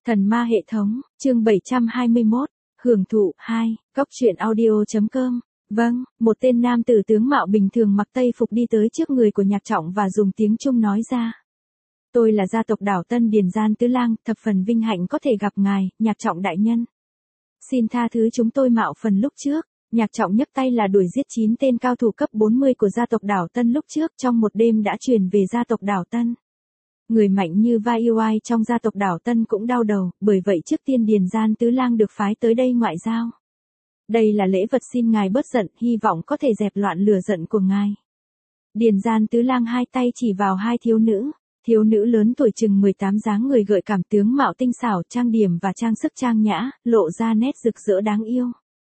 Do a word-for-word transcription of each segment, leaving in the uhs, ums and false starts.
Thần ma hệ thống, chương bảy trăm hai mươi mốt, hưởng thụ, hai, cóc truyện audio.com. Vâng, một tên nam tử tướng mạo bình thường mặc tây phục đi tới trước người của Nhạc Trọng và dùng tiếng Trung nói ra. Tôi là gia tộc đảo Tân Điền Gian Tứ Lang, thập phần vinh hạnh có thể gặp ngài, Nhạc Trọng đại nhân. Xin tha thứ chúng tôi mạo phần lúc trước. Nhạc Trọng nhấc tay là đuổi giết chín tên cao thủ cấp bốn mươi của gia tộc đảo Tân lúc trước trong một đêm đã truyền về gia tộc đảo Tân. Người mạnh như Vai Yêu Ai trong gia tộc đảo Tân cũng đau đầu, bởi vậy trước tiên Điền Gian Tứ Lang được phái tới đây ngoại giao. Đây là lễ vật xin ngài bớt giận, hy vọng có thể dẹp loạn lửa giận của ngài. Điền Gian Tứ Lang hai tay chỉ vào hai thiếu nữ, thiếu nữ lớn tuổi chừng mười tám dáng người gợi cảm tướng mạo tinh xảo, trang điểm và trang sức trang nhã, lộ ra nét rực rỡ đáng yêu.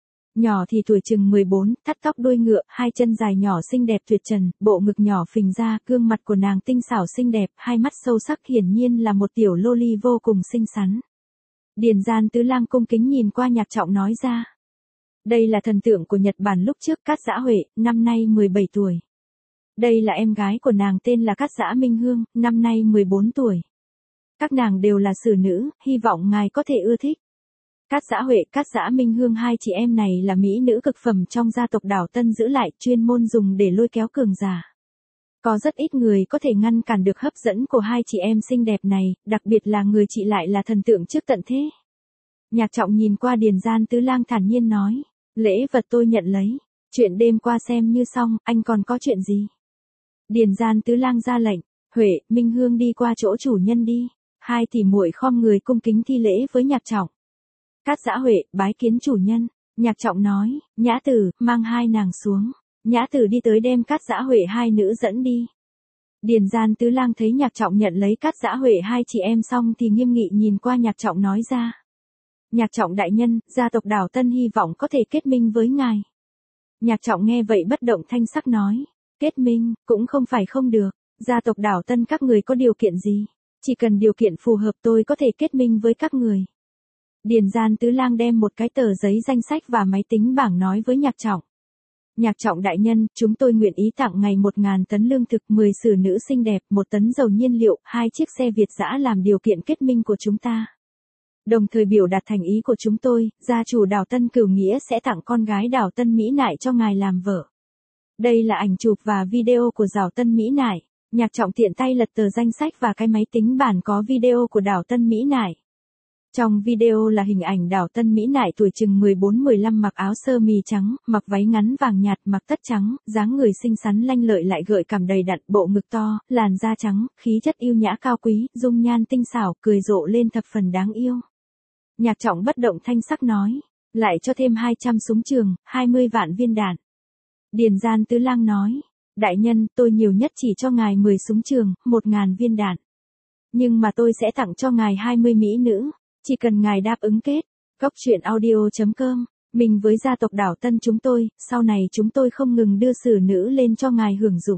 Nhỏ thì tuổi chừng mười bốn, thắt tóc đuôi ngựa, hai chân dài nhỏ xinh đẹp tuyệt trần, bộ ngực nhỏ phình ra, gương mặt của nàng tinh xảo xinh đẹp, hai mắt sâu sắc hiển nhiên là một tiểu loli vô cùng xinh xắn. Điền Gian Tứ Lang cung kính nhìn qua Nhạc Trọng nói ra. Đây là thần tượng của Nhật Bản lúc trước, Cát Dã Huệ, năm nay mười bảy tuổi. Đây là em gái của nàng tên là Cát Dã Minh Hương, năm nay mười bốn tuổi. Các nàng đều là xử nữ, hy vọng ngài có thể ưa thích. Cát Dã Huệ, Cát Dã Minh Hương hai chị em này là mỹ nữ cực phẩm trong gia tộc đảo Tân giữ lại, chuyên môn dùng để lôi kéo cường giả. Có rất ít người có thể ngăn cản được hấp dẫn của hai chị em xinh đẹp này, đặc biệt là người chị lại là thần tượng trước tận thế. Nhạc Trọng nhìn qua Điền Gian Tứ Lang thản nhiên nói, lễ vật tôi nhận lấy, chuyện đêm qua xem như xong, anh còn có chuyện gì? Điền Gian Tứ Lang ra lệnh, Huệ, Minh Hương đi qua chỗ chủ nhân đi. Hai tỷ muội khom người cung kính thi lễ với Nhạc Trọng. Cát Dã Huệ, bái kiến chủ nhân. Nhạc Trọng nói, Nhã Tử, mang hai nàng xuống. Nhã Tử đi tới đem Cát Dã Huệ hai nữ dẫn đi. Điền Gian Tứ Lang thấy Nhạc Trọng nhận lấy Cát Dã Huệ hai chị em xong thì nghiêm nghị nhìn qua Nhạc Trọng nói ra. Nhạc Trọng đại nhân, gia tộc đảo Tân hy vọng có thể kết minh với ngài. Nhạc Trọng nghe vậy bất động thanh sắc nói, kết minh, cũng không phải không được, gia tộc đảo Tân các người có điều kiện gì? Chỉ cần điều kiện phù hợp tôi có thể kết minh với các người. Điền Gian Tứ Lang đem một cái tờ giấy danh sách và máy tính bảng nói với Nhạc Trọng. Nhạc Trọng đại nhân, chúng tôi nguyện ý tặng ngài một ngàn tấn lương thực, mười xử nữ xinh đẹp, một tấn dầu nhiên liệu, hai chiếc xe Việt dã làm điều kiện kết minh của chúng ta. Đồng thời biểu đạt thành ý của chúng tôi, gia chủ đảo Tân Cửu Nghĩa sẽ tặng con gái đảo Tân Mỹ Nại cho ngài làm vợ. Đây là ảnh chụp và video của đảo Tân Mỹ Nại. Nhạc Trọng tiện tay lật tờ danh sách và cái máy tính bảng có video của đảo Tân Mỹ Nại. Trong video là hình ảnh đảo Tân Mỹ Nại tuổi chừng mười bốn mười lăm mặc áo sơ mi trắng, mặc váy ngắn vàng nhạt, mặc tất trắng, dáng người xinh xắn lanh lợi lại gợi cảm đầy đặn, bộ ngực to, làn da trắng, khí chất yêu nhã cao quý, dung nhan tinh xảo, cười rộ lên thập phần đáng yêu. Nhạc Trọng bất động thanh sắc nói, lại cho thêm hai trăm súng trường, hai mươi vạn viên đạn. Điền Gian Tứ Lang nói, đại nhân, tôi nhiều nhất chỉ cho ngài mười súng trường, một ngàn viên đạn. Nhưng mà tôi sẽ tặng cho ngài hai mươi mỹ nữ, chỉ cần ngài đáp ứng kết. Cóc truyện audio.com, mình với gia tộc đảo Tân chúng tôi, sau này chúng tôi không ngừng đưa xử nữ lên cho ngài hưởng dụng.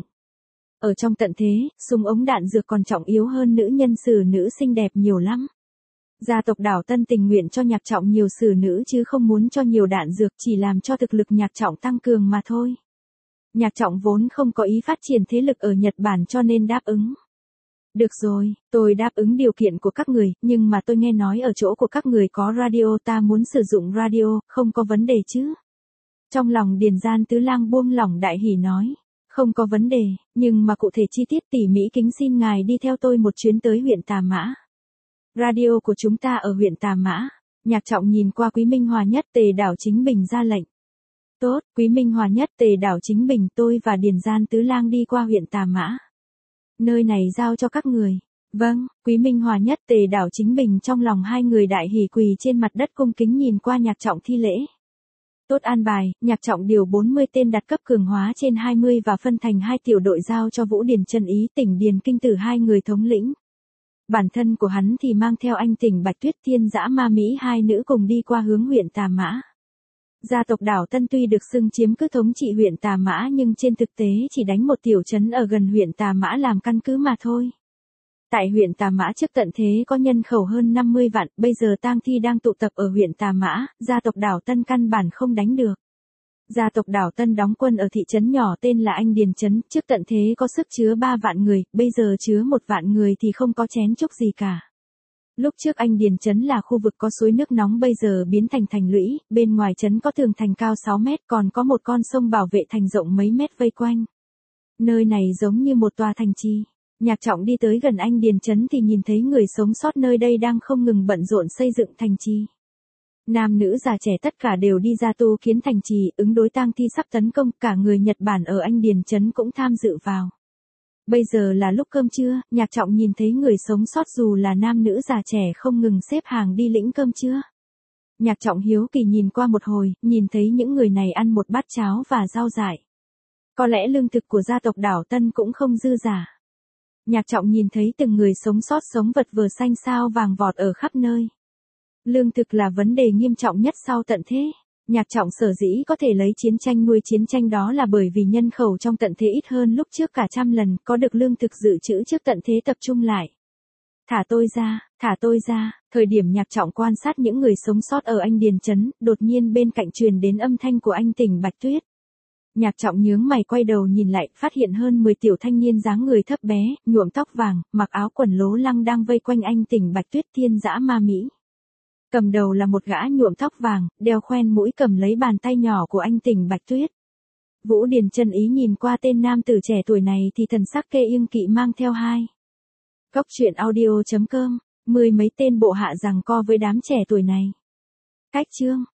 Ở trong tận thế, súng ống đạn dược còn trọng yếu hơn nữ nhân xử nữ xinh đẹp nhiều lắm. Gia tộc đảo Tân tình nguyện cho Nhạc Trọng nhiều xử nữ chứ không muốn cho nhiều đạn dược, chỉ làm cho thực lực Nhạc Trọng tăng cường mà thôi. Nhạc Trọng vốn không có ý phát triển thế lực ở Nhật Bản cho nên đáp ứng. Được rồi, tôi đáp ứng điều kiện của các người, nhưng mà tôi nghe nói ở chỗ của các người có radio, ta muốn sử dụng radio, không có vấn đề chứ? Trong lòng Điền Gian Tứ Lang buông lỏng đại hỉ nói, không có vấn đề, nhưng mà cụ thể chi tiết tỉ mỉ kính xin ngài đi theo tôi một chuyến tới huyện Tà Mã. Radio của chúng ta ở huyện Tà Mã. Nhạc Trọng nhìn qua Quý Minh Hòa Nhất Tề đảo Chính Bình ra lệnh. Tốt, Quý Minh Hòa Nhất Tề đảo Chính Bình, tôi và Điền Gian Tứ Lang đi qua huyện Tà Mã. Nơi này giao cho các người. Vâng, Quý Minh Hòa Nhất Tề đảo Chính Bình trong lòng hai người đại hỉ quỳ trên mặt đất cung kính nhìn qua Nhạc Trọng thi lễ. Tốt an bài, Nhạc Trọng điều bốn mươi tên đạt cấp cường hóa trên hai mươi và phân thành hai tiểu đội giao cho Vũ Điền Chân Ý tỉnh Điền Kinh Tử hai người thống lĩnh. Bản thân của hắn thì mang theo anh tỉnh Bạch Tuyết Thiên Dã Ma Mỹ hai nữ cùng đi qua hướng huyện Tà Mã. Gia tộc đảo Tân tuy được xưng chiếm cứ thống trị huyện Tà Mã nhưng trên thực tế chỉ đánh một tiểu trấn ở gần huyện Tà Mã làm căn cứ mà thôi. Tại huyện Tà Mã trước tận thế có nhân khẩu hơn năm mươi vạn, bây giờ tang thi đang tụ tập ở huyện Tà Mã, gia tộc đảo Tân căn bản không đánh được. Gia tộc đảo Tân đóng quân ở thị trấn nhỏ tên là Anh Điền Trấn, trước tận thế có sức chứa ba vạn người, bây giờ chứa một vạn người thì không có chén chúc gì cả. Lúc trước anh Điền Trấn là khu vực có suối nước nóng bây giờ biến thành thành lũy, bên ngoài trấn có tường thành cao sáu mét còn có một con sông bảo vệ thành rộng mấy mét vây quanh. Nơi này giống như một tòa thành trì. Nhạc Trọng đi tới gần anh Điền Trấn thì nhìn thấy người sống sót nơi đây đang không ngừng bận rộn xây dựng thành trì. Nam nữ già trẻ tất cả đều đi ra tu kiến thành trì, ứng đối tang thi sắp tấn công, cả người Nhật Bản ở anh Điền Trấn cũng tham dự vào. Bây giờ là lúc cơm trưa, Nhạc Trọng nhìn thấy người sống sót dù là nam nữ già trẻ không ngừng xếp hàng đi lĩnh cơm trưa. Nhạc Trọng hiếu kỳ nhìn qua một hồi, nhìn thấy những người này ăn một bát cháo và rau dại. Có lẽ lương thực của gia tộc Đảo Tân cũng không dư dả. Nhạc Trọng nhìn thấy từng người sống sót sống vật vờ xanh sao vàng vọt ở khắp nơi. Lương thực là vấn đề nghiêm trọng nhất sau tận thế. Nhạc Trọng sở dĩ có thể lấy chiến tranh nuôi chiến tranh đó là bởi vì nhân khẩu trong tận thế ít hơn lúc trước cả trăm lần, có được lương thực dự trữ trước tận thế tập trung lại. Thả tôi ra, thả tôi ra, thời điểm Nhạc Trọng quan sát những người sống sót ở anh Điền Trấn, đột nhiên bên cạnh truyền đến âm thanh của anh Tỉnh Bạch Tuyết. Nhạc Trọng nhướng mày quay đầu nhìn lại, phát hiện hơn mười tiểu thanh niên dáng người thấp bé, nhuộm tóc vàng, mặc áo quần lố lăng đang vây quanh anh Tỉnh Bạch Tuyết thiên dã ma mỹ. Cầm đầu là một gã nhuộm tóc vàng, đeo khoen mũi cầm lấy bàn tay nhỏ của anh Tỉnh Bạch Tuyết. Vũ Điền Chân ý nhìn qua tên nam tử trẻ tuổi này thì thần sắc kê yên kỵ mang theo hai. Góc truyện audio chấm com, mười mấy tên bộ hạ giằng co với đám trẻ tuổi này. Cách chương